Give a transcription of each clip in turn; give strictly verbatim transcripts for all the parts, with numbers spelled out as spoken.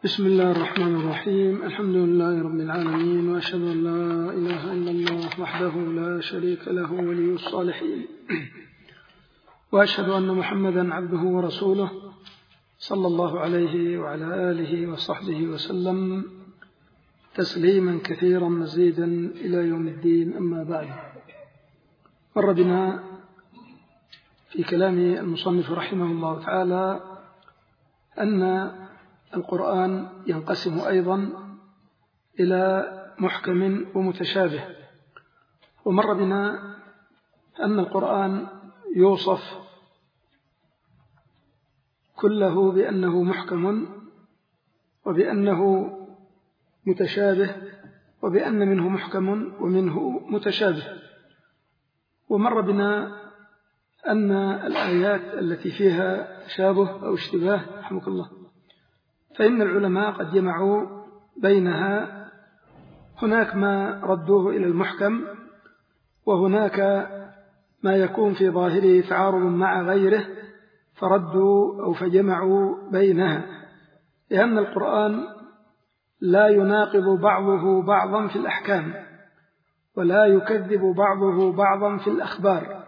بسم الله الرحمن الرحيم. الحمد لله رب العالمين، وأشهد أن لا إله إلا الله وحده لا شريك له ولي الصالحين، وأشهد أن محمدا عبده ورسوله صلى الله عليه وعلى آله وصحبه وسلم تسليما كثيرا مزيدا إلى يوم الدين. أما بعد، مر بنا في كلام المصنف رحمه الله تعالى أن القرآن ينقسم أيضا إلى محكم ومتشابه، ومر بنا أن القرآن يوصف كله بأنه محكم وبأنه متشابه وبأن منه محكم ومنه متشابه. ومر بنا أن الآيات التي فيها تشابه أو اشتباه رحمك الله فإن العلماء قد جمعوا بينها، هناك ما ردوه إلى المحكم، وهناك ما يكون في ظاهره تعارض مع غيره فردوا أو فجمعوا بينها، لأن القرآن لا يناقض بعضه بعضا في الأحكام، ولا يكذب بعضه بعضا في الأخبار،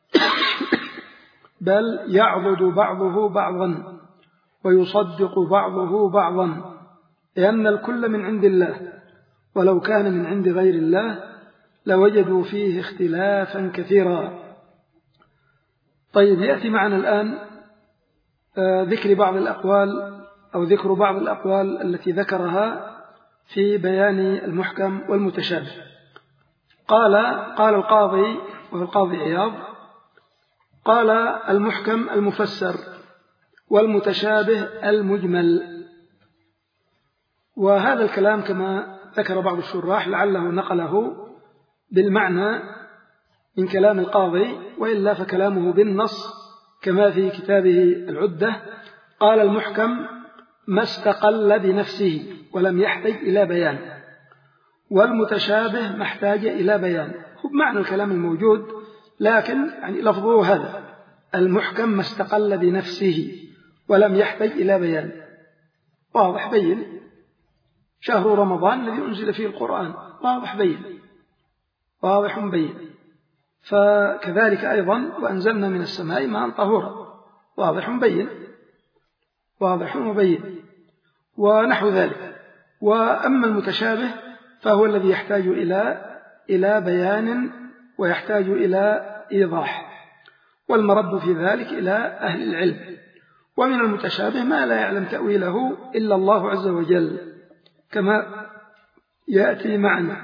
بل يعضد بعضه بعضا ويصدق بعضه بعضا، لأن الكل من عند الله، ولو كان من عند غير الله لوجدوا فيه اختلافا كثيرا. طيب، يأتي معنا الآن ذكر بعض الأقوال أو ذكر بعض الأقوال التي ذكرها في بيان المحكم والمتشابه. قال قال القاضي وهو القاضي عياض، قال: المحكم المفسر، والمتشابه المجمل. وهذا الكلام كما ذكر بعض الشراح لعله نقله بالمعنى من كلام القاضي، وإلا فكلامه بالنص كما في كتابه العدة. قال: المحكم ما استقل بنفسه ولم يحتاج إلى بيان، والمتشابه ما احتاج إلى بيان. هو بمعنى الكلام الموجود، لكن يعني لفظه هذا: المحكم ما استقل بنفسه ولم يحتاج إلى بيان. واضح بين. شهر رمضان الذي أنزل فيه القرآن، واضح بين، واضح بين. فكذلك أيضا: وأنزلنا من السماء ماء طهورا، واضح بين، واضح وبين، ونحو ذلك. وأما المتشابه فهو الذي يحتاج إلى إلى بيان ويحتاج إلى إيضاح، والمرد في ذلك إلى أهل العلم. ومن المتشابه ما لا يعلم تأويله إلا الله عز وجل، كما يأتي معنا.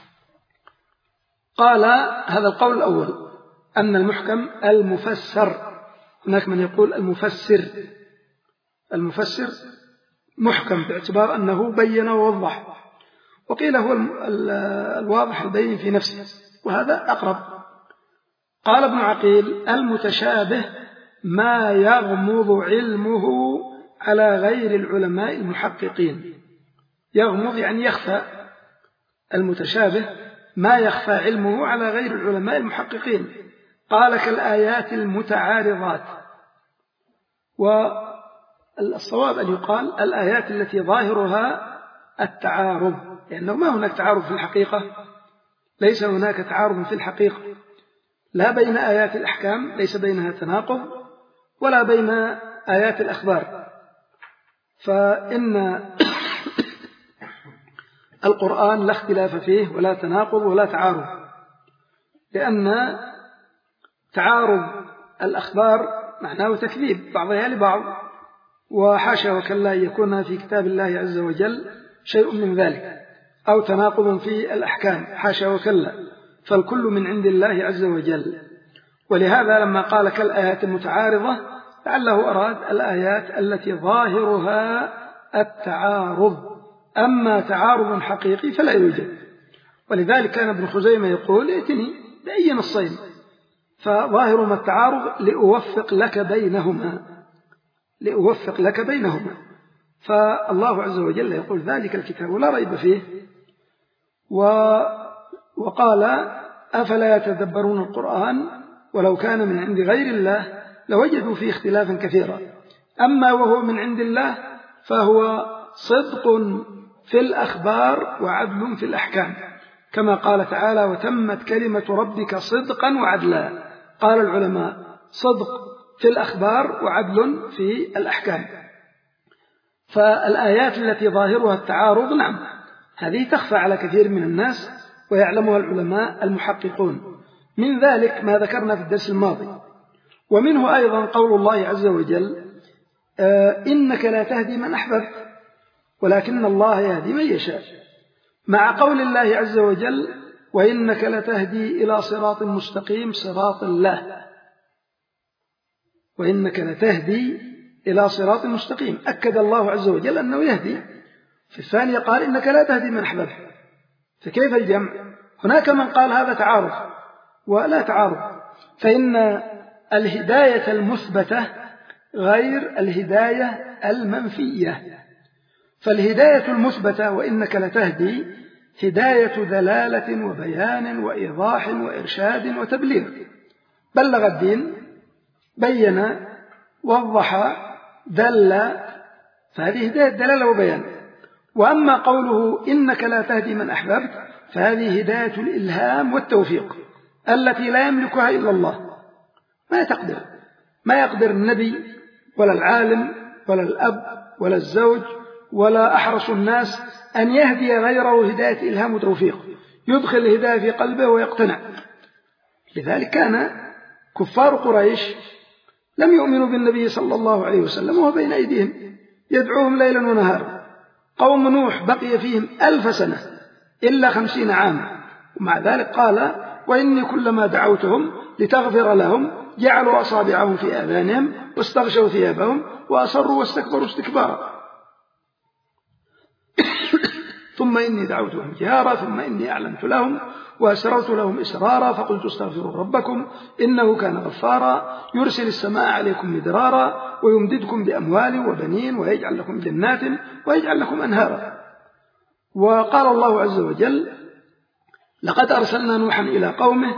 قال: هذا القول الأول، أن المحكم المفسر. هناك من يقول المفسر. المفسر محكم باعتبار أنه بين ووضح، وقيل هو الواضح البين في نفسه، وهذا أقرب. قال ابن عقيل: المتشابه ما يغمض علمه على غير العلماء المحققين. يغمض يعني يخفى. المتشابه ما يخفى علمه على غير العلماء المحققين. قال: كالآيات المتعارضات. والصواب أن يقال الآيات التي ظاهرها التعارض، لأنه ما هناك تعارض في الحقيقة، ليس هناك تعارض في الحقيقة، لا بين آيات الأحكام، ليس بينها تناقض، ولا بين آيات الأخبار. فإن القرآن لا اختلاف فيه ولا تناقض ولا تعارض، لأن تعارض الأخبار معناه تكذيب بعضها لبعض، وحاشا وكلا أن يكون في كتاب الله عز وجل شيء من ذلك، أو تناقض في الأحكام، حاشا وكلا، فالكل من عند الله عز وجل. ولهذا لما قال كالآيات المتعارضة لعله أراد الآيات التي ظاهرها التعارض، أما تعارض حقيقي فلا يوجد. ولذلك كان ابن خزيمة يقول: ائتني بأي نصين، فظاهرهما التعارض لأوفق لك بينهما، لأوفق لك بينهما. فالله عز وجل يقول: ذلك الكتاب لا ريب فيه. وقال: أفلا يتدبرون القرآن ولو كان من عند غير الله لوجدوا فيه اختلافا كثيرا. أما وهو من عند الله فهو صدق في الأخبار وعدل في الأحكام، كما قال تعالى وتمت كلمة ربك صدقا وعدلا. قال العلماء صدق في الأخبار وعدل في الأحكام. فالآيات التي ظاهرها التعارض نعم هذه تخفى على كثير من الناس ويعلمها العلماء المحققون، من ذلك ما ذكرنا في الدرس الماضي. ومنه أيضا قول الله عز وجل آه إنك لا تهدي من أحببت ولكن الله يهدي من يشاء، مع قول الله عز وجل وإنك لتهدي إلى صراط مستقيم صراط الله، وإنك لتهدي إلى صراط مستقيم، أكد الله عز وجل أنه يهدي. في الثانية قال إنك لا تهدي من أحببت، فكيف الجمع؟ هناك من قال هذا تعارض، ولا تعارض، فإن الهداية المثبتة غير الهداية المنفية. فالهداية المثبتة وإنك لتهدي هداية دلالة وبيان وإيضاح وإرشاد وتبليغ، بلغ الدين، بين، وضح، دل، فهذه هداية دلالة وبيان. وأما قوله إنك لا تهدي من أحببت فهذه هداية الإلهام والتوفيق التي لا يملكها إلا الله، ما تقدر ما يقدر النبي ولا العالم ولا الأب ولا الزوج ولا أحرص الناس أن يهدي غيره هداية إلهام وتوفيق، يدخل الهداية في قلبه ويقتنع. لذلك كان كفار قريش لم يؤمنوا بالنبي صلى الله عليه وسلم وهو بين أيديهم يدعوهم ليلا ونهارا. قوم نوح بقي فيهم ألف سنة إلا خمسين عاما، ومع ذلك قال وإني كلما دعوتهم لتغفر لهم جعلوا أصابعهم في آذانهم واستغشوا ثيابهم وأصروا واستكبروا استكبارا ثم إني دعوتهم جهارا ثم إني أعلنت لهم وأسررت لهم إسرارا فقلت استغفروا ربكم إنه كان غفارا يرسل السماء عليكم مدرارا ويمددكم بأموال وبنين ويجعل لكم جنات ويجعل لكم أنهارا. وقال الله عز وجل لقد أرسلنا نوحا إلى قومه،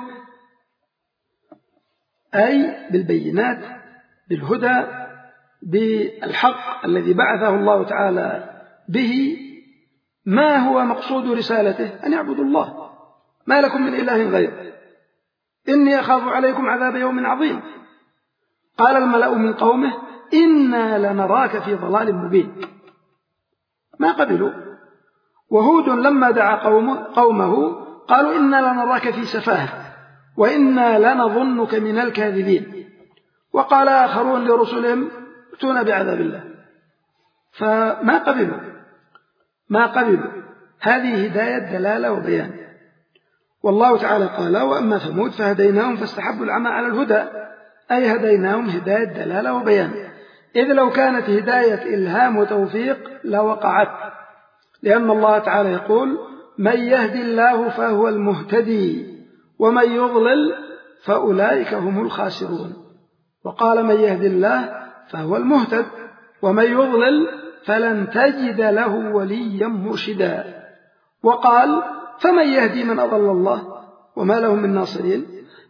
أي بالبينات بالهدى بالحق الذي بعثه الله تعالى به. ما هو مقصود رسالته؟ أن يعبدوا الله، ما لكم من إله غيره، إني أخاف عليكم عذاب يوم عظيم. قال الملأ من قومه إنا لنراك في ضلال مبين، ما قبلوا. وهود لما دعا قومه, قومه قالوا إنا لنراك في سفاهة وإنا لنظنك من الكاذبين. وقال آخرون لرسلهم ائتونا بعذاب الله، فما قبلوا ما قبلوا. هذه هداية دلالة وبيان. والله تعالى قال وأما ثمود فهديناهم فاستحبوا العمى على الهدى، أي هديناهم هداية دلالة وبيان، إذ لو كانت هداية إلهام وتوفيق لوقعت، لأن الله تعالى يقول من يهدي الله فهو المهتدي ومن يضلل فأولئك هم الخاسرون. وقال من يهدي الله فهو المهتد ومن يضلل فلن تجد له وليا مرشدا. وقال فمن يهدي من أضل الله وما لهم من ناصرين.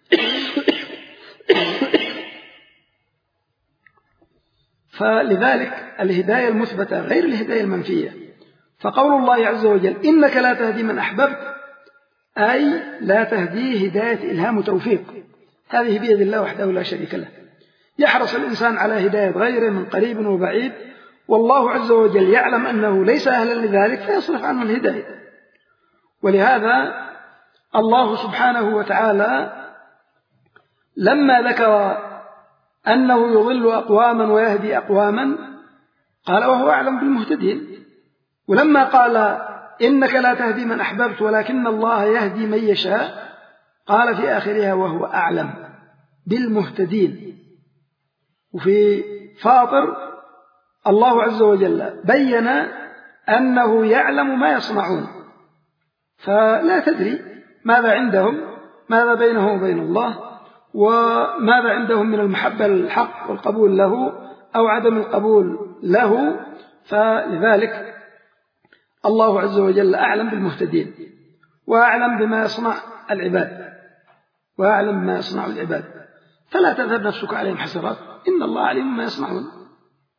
فلذلك الهداية المثبتة غير الهداية المنفية. فقول الله عز وجل إنك لا تهدي من أحببت أي لا تهديه هداية إلهام وتوفيق، هذه بيد الله وحده لا شريك له. يحرص الإنسان على هداية غيره من قريب وبعيد، والله عز وجل يعلم أنه ليس أهلا لذلك فيصرف عنه الهداية. ولهذا الله سبحانه وتعالى لما ذكر أنه يضل أقواما ويهدي أقواما قال وهو أعلم بالمهتدين. ولما قال إنك لا تهدي من أحببت ولكن الله يهدي من يشاء قال في آخرها وهو أعلم بالمهتدين. وفي فاطر الله عز وجل بين أنه يعلم ما يصنعون، فلا تدري ماذا عندهم، ماذا بينهم وبين الله، وماذا عندهم من المحبة للحق والقبول له أو عدم القبول له. فلذلك الله عز وجل أعلم بالمهتدين وأعلم بما يصنع العباد وأعلم بما يصنع العباد، فلا تذهب نفسك عليهم حسرات إن الله عليم ما يصنعون.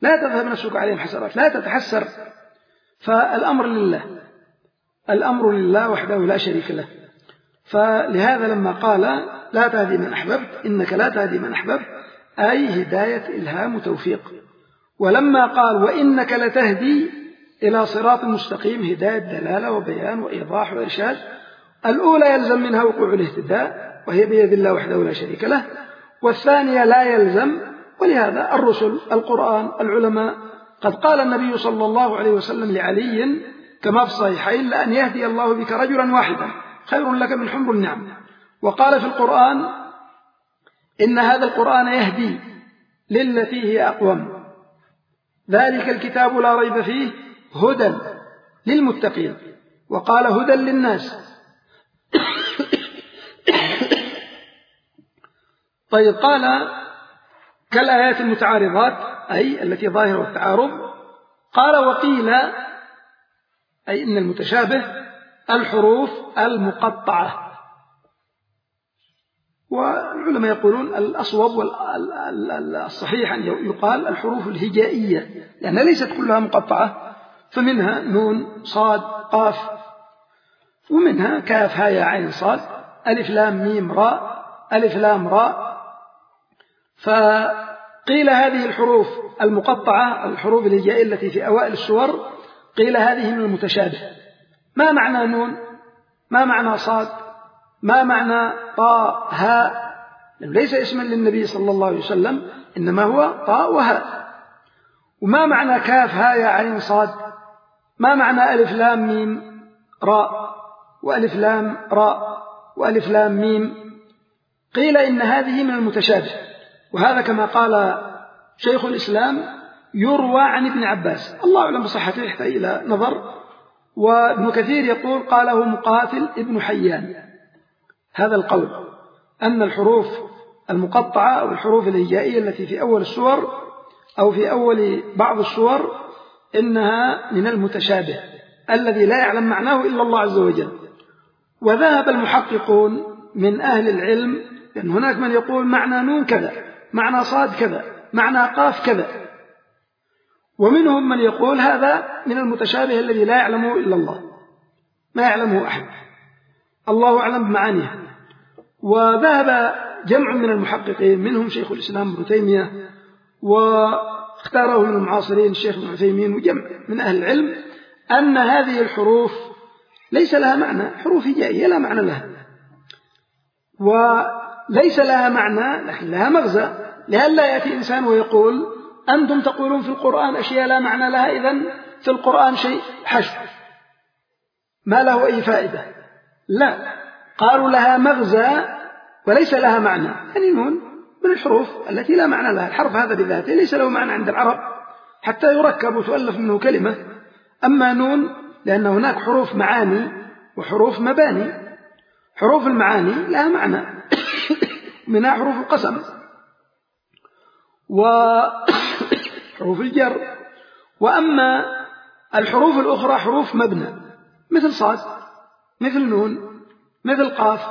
لا تذهب نفسك عليهم حسرات، لا تتحسر. فالأمر لله، الأمر لله وحده لا شريك له. فلهذا لما قال لا تهدي من أحببت إنك لا تهدي من أحببت أي هداية إلهام وتوفيق. ولما قال وإنك لتهدي إلى صراط مستقيم هداية دلالة وبيان وإيضاح وإرشاد. الأولى يلزم منها وقوع الاهتداء وهي بيد الله وحده لا شريك له، والثانية لا يلزم. ولهذا الرسل، القرآن، العلماء، قد قال النبي صلى الله عليه وسلم لعلي كما في الصحيحين لأن يهدي الله بك رجلا واحدا خير لك من حمر النعم. وقال في القرآن إن هذا القرآن يهدي للتي هي أقوم، ذلك الكتاب لا ريب فيه هدى للمتقين. وقال هدى للناس. طيب قال كالآيات المتعارضات أي التي ظاهرة التعارض. قال وقيل أي إن المتشابه الحروف المقطعة. والعلماء يقولون الأصوب والصحيح أن يقال الحروف الهجائية لأنها يعني ليست كلها مقطعة، فمنها نون صاد قاف، ومنها كاف ها يا عين صاد ألف لام ميم راء ألف لام راء. فقيل هذه الحروف المقطعة الحروف الهجائية التي في أوائل السور قيل هذه من المتشابه. ما معنى نون؟ ما معنى صاد؟ ما معنى طاء هاء؟ ليس اسما للنبي صلى الله عليه وسلم إنما هو طاء وهاء. وما معنى كاف ها يا عين صاد؟ ما معنى ألف لام ميم راء وألف لام راء وألف لام ميم؟ قيل إن هذه من المتشابه، وهذا كما قال شيخ الإسلام يروى عن ابن عباس، الله أعلم بصحته يحتاج إلى نظر. وابن كثير يقول قاله مقاتل ابن حيان هذا القول أن الحروف المقطعة أو الحروف الهجائية التي في أول السور أو في أول بعض السور إنها من المتشابه الذي لا يعلم معناه إلا الله عز وجل. وذهب المحققون من أهل العلم لأن هناك من يقول معنى نون كذا، معنى صاد كذا، معنى قاف كذا، ومنهم من يقول هذا من المتشابه الذي لا يعلمه إلا الله، ما يعلمه أحد، الله أعلم بمعانيها. وذهب جمع من المحققين منهم شيخ الإسلام ابن تيمية واختاره من المعاصرين الشيخ ابن عثيمين وجمع من أهل العلم أن هذه الحروف ليس لها معنى، حروف هجائية لا معنى لها، وليس لها معنى لكن لها مغزى. لئلا يأتي إنسان ويقول أنتم تقولون في القرآن أشياء لا معنى لها، إذن في القرآن شيء حشو ما له أي فائدة. لا، قالوا لها مغزى وليس لها معنى. يعني نون من الحروف التي لا معنى لها، الحرف هذا بذاته ليس له معنى عند العرب حتى يركب وتؤلف منه كلمة. أما نون لأن هناك حروف معاني وحروف مباني، حروف المعاني لها معنى منها حروف القسم وحروف الجر. وأما الحروف الأخرى حروف مبنى مثل صاد مثل نون مثل قاف،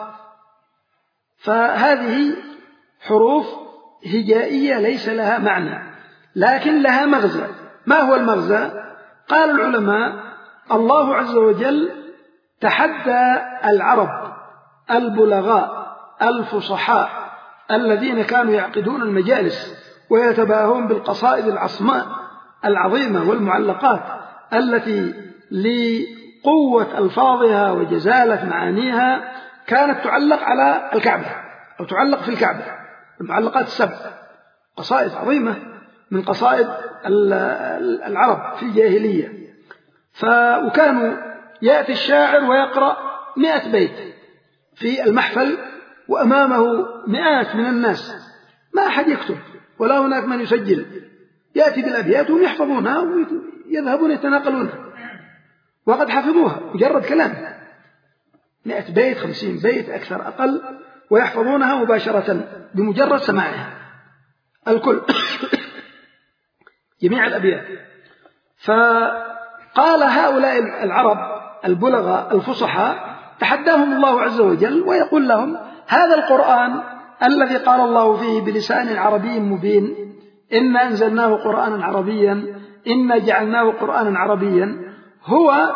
فهذه حروف هجائية ليس لها معنى لكن لها مغزى. ما هو المغزى؟ قال العلماء الله عز وجل تحدى العرب البلغاء الفصحاء الذين كانوا يعقدون المجالس ويتباهون بالقصائد العصماء العظيمة والمعلقات التي لقوة ألفاظها وجزالة معانيها كانت تعلق على الكعبة أو تعلق في الكعبة، المعلقات السبع، قصائد عظيمة من قصائد العرب في الجاهلية. وكانوا يأتي الشاعر ويقرأ مئة بيت في المحفل وأمامه مئات من الناس، ما أحد يكتب ولا هناك من يسجل، يأتي بالأبيات وهم يحفظونها ويذهبون يتناقلونها وقد حفظوها مجرد كلام، مئة بيت خمسين بيت أكثر أقل، ويحفظونها مباشرة بمجرد سماعها الكل جميع الأبيات. فقال هؤلاء العرب البلغاء الفصحاء تحداهم الله عز وجل ويقول لهم هذا القرآن الذي قال الله فيه بلسان عربي مبين إنا أنزلناه قرآنا عربيا، إنا جعلناه قرآنا عربيا، هو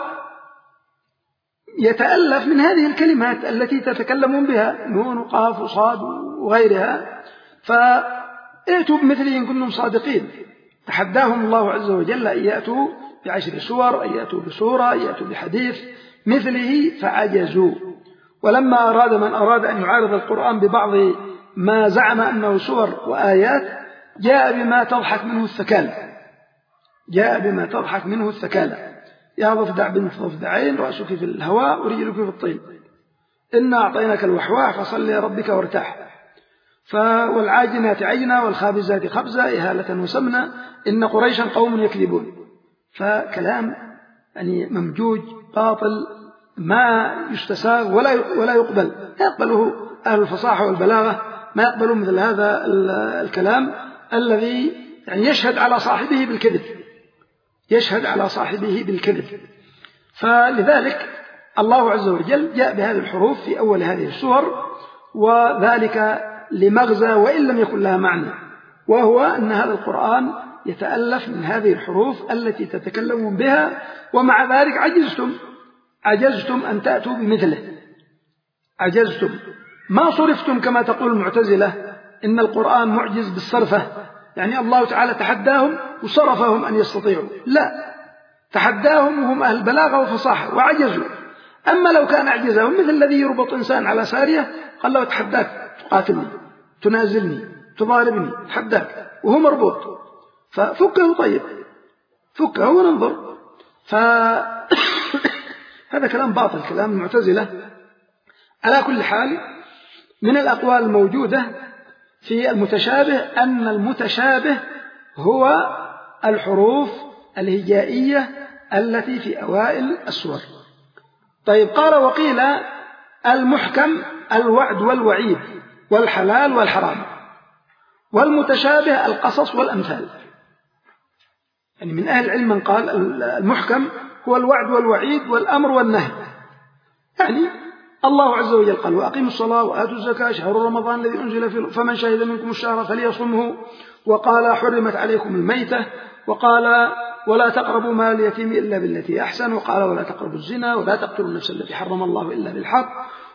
يتألف من هذه الكلمات التي تتكلمون بها، نون وقاف وصاد وغيرها، فائتوا بمثله إن كنتم صادقين. تحداهم الله عز وجل أن يأتوا بعشر سور، أن يأتوا بسورة، أن يأتوا بحديث مثله، فعجزوا. ولما أراد من أراد أن يعارض القرآن ببعض ما زعم أنه سور وآيات، جاء بما تضحك منه الثكالة، جاء بما تضحك منه الثكالة. يا ضفدع بنت ضفدعين، رأسك في الهواء ورجلك في الطين، إنا أعطيناك الوحواح فصل لربك وارتاح. والعاجنات عجنا والخابزات خبزا إهالة وسمنا إن قريشا قوم يكذبون. فكلام يعني ممجوج باطل ما يستساغ ولا ولا يقبل، لا يقبله أهل الفصاحة والبلاغة، ما يقبلون مثل هذا الكلام الذي يعني يشهد على صاحبه بالكذب، يشهد على صاحبه بالكذب. فلذلك الله عز وجل جاء بهذه الحروف في أول هذه السور، وذلك لمغزى وإن لم يكن لها معنى، وهو أن هذا القرآن يتألف من هذه الحروف التي تتكلمون بها، ومع ذلك عجزتم عجزتم أن تأتوا بمثله، عجزتم. ما صرفتم كما تقول المعتزلة إن القرآن معجز بالصرفة، يعني الله تعالى تحداهم وصرفهم أن يستطيعوا، لا، تحداهم وهم أهل بلاغة وفصاحة وعجزوا. أما لو كان أعجزهم مثل الذي يربط إنسان على سارية قال له تحداك تقاتلني تنازلني تضاربني، تحداك وهو مربوط، ففكه طيب، فكه وننظر. فهذا كلام باطل، كلام المعتزلة. على كل حال، من الأقوال الموجودة في المتشابه أن المتشابه هو الحروف الهجائية التي في أوائل السور. طيب، قال وقيل المحكم الوعد والوعيد والحلال والحرام، والمتشابه القصص والأمثال. يعني من أهل العلم من قال المحكم هو الوعد والوعيد والأمر والنهي، يعني الله عز وجل قال وأقيموا الصلاة وآتوا الزكاة شهر رمضان الذي أنزل فيه فمن شهد منكم الشهر فليصمه، وقال حرمت عليكم الميتة، وقال ولا تقربوا مال اليتيم إلا بالتي أحسن، وقال ولا تقربوا الزنا، ولا تقتلوا النفس التي حرم الله إلا بالحق،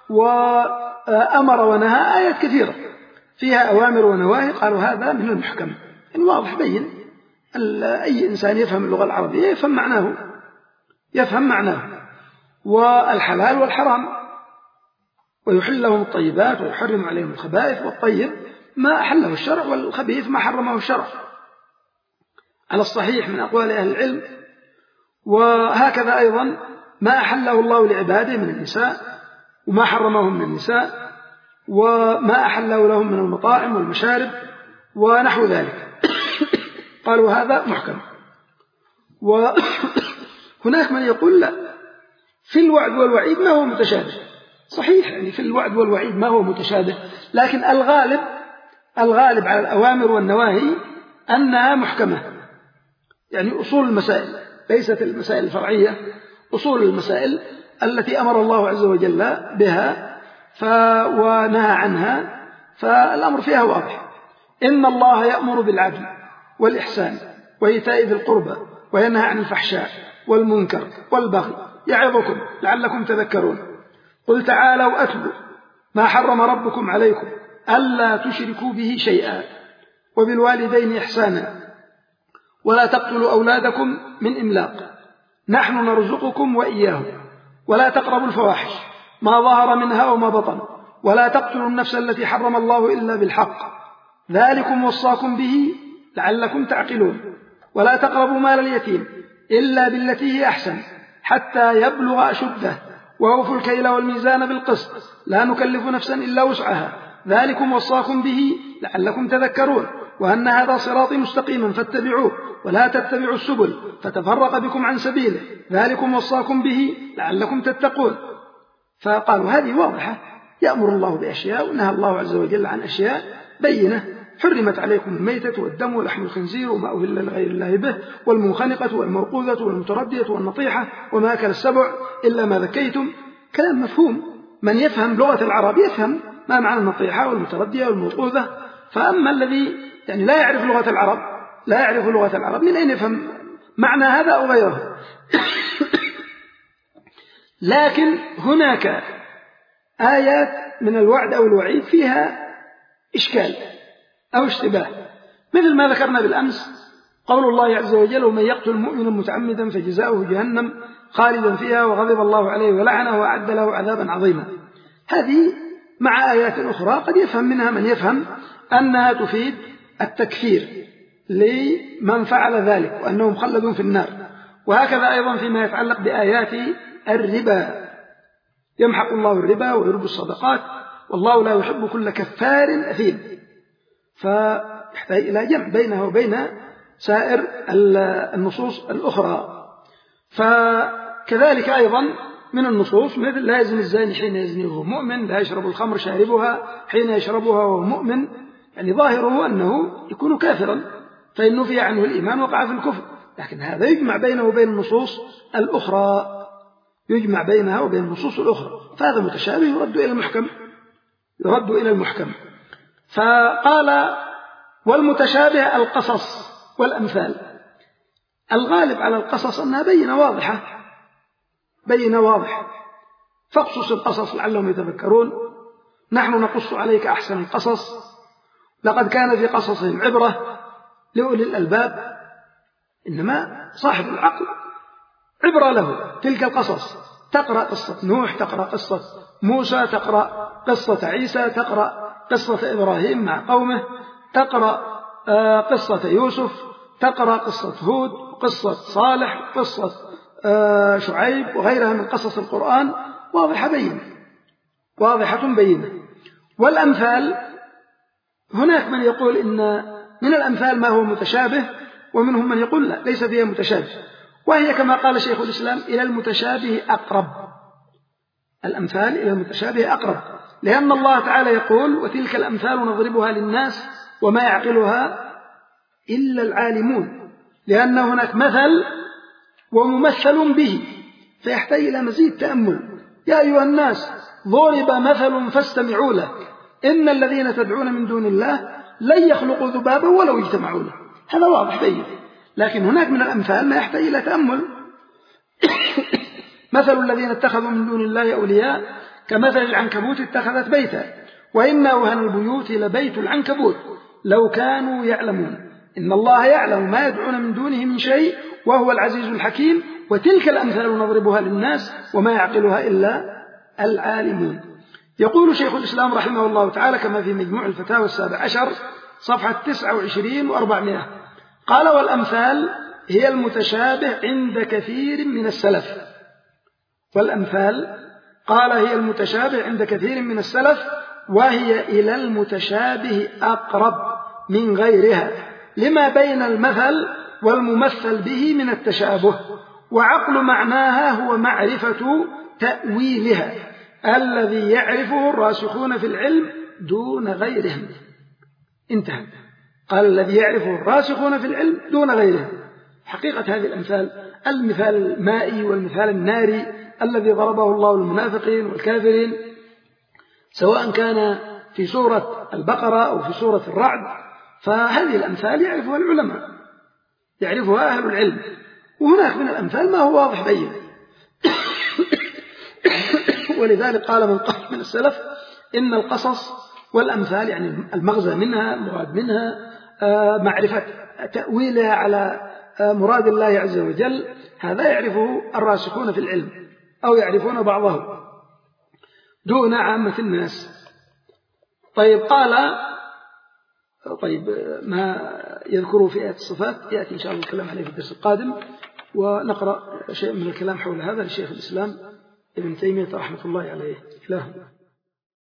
وأمر ونهى آيات كثيرة فيها أوامر ونواهي. قالوا هذا من المحكم، يعني واضح بين، أي إنسان يفهم اللغة العربية يفهم معناه، يفهم معناه. والحلال والحرام، ويحل لهم الطيبات ويحرم عليهم الخبائث، والطيب ما أحله الشرع والخبيث ما حرمه الشرع على الصحيح من أقوال أهل العلم. وهكذا أيضا ما أحله الله لعباده من النساء وما حرمه من النساء، وما أحله لهم من المطاعم والمشارب ونحو ذلك. قالوا هذا محكم. وهناك من يقول لا، في الوعد والوعيد ما هو متشابه، صحيح، يعني في الوعد والوعيد ما هو متشابه، لكن الغالب الغالب على الأوامر والنواهي أنها محكمة، يعني أصول المسائل، ليست المسائل الفرعية، أصول المسائل التي أمر الله عز وجل بها ونهى عنها، فالأمر فيها واضح. إن الله يأمر بالعدل والإحسان وإيتاء ذي القربى وينهى عن الفحشاء والمنكر والبغي يعظكم لعلكم تذكرون. قل تعالوا أتلوا ما حرم ربكم عليكم ألا تشركوا به شيئا وبالوالدين إحسانا ولا تقتلوا أولادكم من إملاق نحن نرزقكم وإياهم ولا تقربوا الفواحش ما ظهر منها وما بطن ولا تقتلوا النفس التي حرم الله إلا بالحق ذلكم وصاكم به لعلكم تعقلون ولا تقربوا مال اليتيم إلا بالتي هي أحسن حتى يبلغ أشده وأوفوا الكيل والميزان بالقسط لا نكلف نفسا إلا وسعها ذلكم وصاكم به لعلكم تذكرون وأن هذا صراطي مستقيما فاتبعوه ولا تتبعوا السبل فتفرق بكم عن سبيله ذلكم وصاكم به لعلكم تتقون. فقالوا هذه واضحة، يأمر الله بأشياء ونهى الله عز وجل عن أشياء بينة. حرمت عليكم الميتة والدم ولحم الخنزير وما أهل لغير الله به والمنخنقة والموقوذة والمتردية والنطيحة وما أكل السبع إلا ما ذكيتم. كلام مفهوم، من يفهم لغة العرب يفهم ما معنى النطيحة والمتردية والموقوذة. فأما الذي يعني لا يعرف لغة العرب لا يعرف لغة العرب من أين يفهم معنى هذا أو غيره؟ لكن هناك آيات من الوعد أو الوعيد فيها إشكال أو اشتباه، مثل ما ذكرنا بالأمس قول الله عز وجل: ومن يقتل مؤمنا متعمدا فجزاؤه جهنم خالدا فيها وغضب الله عليه ولعنه وأعد له عذابا عظيما. هذه مع آيات أخرى قد يفهم منها من يفهم أنها تفيد التكفير لمن فعل ذلك وأنهم خلدون في النار. وهكذا أيضا فيما يتعلق بآيات الربا: يمحق الله الربا ويربي الصدقات والله لا يحب كل كفار أثيم. فيحتاج إلى جمع بينه وبين سائر النصوص الأخرى. فكذلك أيضا من النصوص مثل: لا يزني الزاني حين يزني وهو مؤمن، لا يشرب الخمر شاربها حين يشربها وهو مؤمن، يعني ظاهره أنه يكون كافرا، فإن نفي عنه الإيمان وقع في الكفر. لكن هذا يجمع بينه وبين النصوص الأخرى، يجمع بينها وبين النصوص الأخرى، فهذا متشابه يرد إلى المحكم، يرد إلى المحكم. فقال: والمتشابه القصص والأمثال. الغالب على القصص أنها بينة واضحة، بينة واضحة، فاقصص القصص لعلهم يتذكرون، نحن نقص عليك أحسن القصص، لقد كان في قصصهم عبرة لأولي الألباب. إنما صاحب العقل عبرة له تلك القصص، تقرأ قصة نوح، تقرأ قصة موسى، تقرأ قصة عيسى، تقرأ قصة إبراهيم مع قومه، تقرأ قصة يوسف، تقرأ قصة هود، قصة صالح، قصة شعيب وغيرها من قصص القرآن، واضحة بينة، واضحة بينة. والأمثال هناك من يقول إن من الأمثال ما هو متشابه، ومنهم من يقول لا، ليس فيها متشابه، وهي كما قال شيخ الإسلام: إلى المتشابه أقرب. الأمثال إلى المتشابه أقرب، لأن الله تعالى يقول: وتلك الأمثال نضربها للناس وما يعقلها إلا العالمون، لأن هناك مثل وممثل به، فيحتاج إلى مزيد تأمل. يا أيها الناس ضرب مثل فاستمعوا له، إن الذين تدعون من دون الله لن يخلقوا ذبابا ولو اجتمعوا له. هذا واضح بين. لكن هناك من الأمثال ما يحتاج إلى تأمل. مثل الذين اتخذوا من دون الله أولياء كمثل العنكبوت اتخذت بيتا وإن أوهن البيوت لبيت العنكبوت لو كانوا يعلمون إن الله يعلم ما يدعون من دونه من شيء وهو العزيز الحكيم وتلك الأمثال نضربها للناس وما يعقلها إلا العالمون. يقول شيخ الإسلام رحمه الله تعالى كما في مجموع الفتاوى السابع عشر صفحة تسعة وعشرين وأربعمائة قال: والأمثال هي المتشابه عند كثير من السلف. والأمثال قال هي المتشابه عند كثير من السلف، وهي إلى المتشابه أقرب من غيرها لما بين المثل والممثل به من التشابه، وعقل معناها هو معرفة تأويلها الذي يعرفه الراسخون في العلم دون غيرهم. انتهى. قال: الذي يعرفه الراسخون في العلم دون غيرهم. حقيقة هذه الأمثال المثال المائي والمثال الناري الذي ضربه الله للمنافقين والكافرين، سواء كان في سورة البقرة أو في سورة الرعد، فهذه الأمثال يعرفها العلماء، يعرفها أهل العلم. وهناك من الأمثال ما هو واضح بين. ولذلك قال من قبل من السلف: إن القصص والأمثال يعني المغزى منها، المراد منها معرفة تأويلها على مراد الله عز وجل، هذا يعرفه الراسخون في العلم أو يعرفون بعضه دون عامة الناس. طيب قال طيب ما يذكره في آيات الصفات يأتي إن شاء الله الكلام عليه في الدرس القادم، ونقرأ شيء من الكلام حول هذا لشيخ الإسلام ابن تيمية رحمة الله عليه.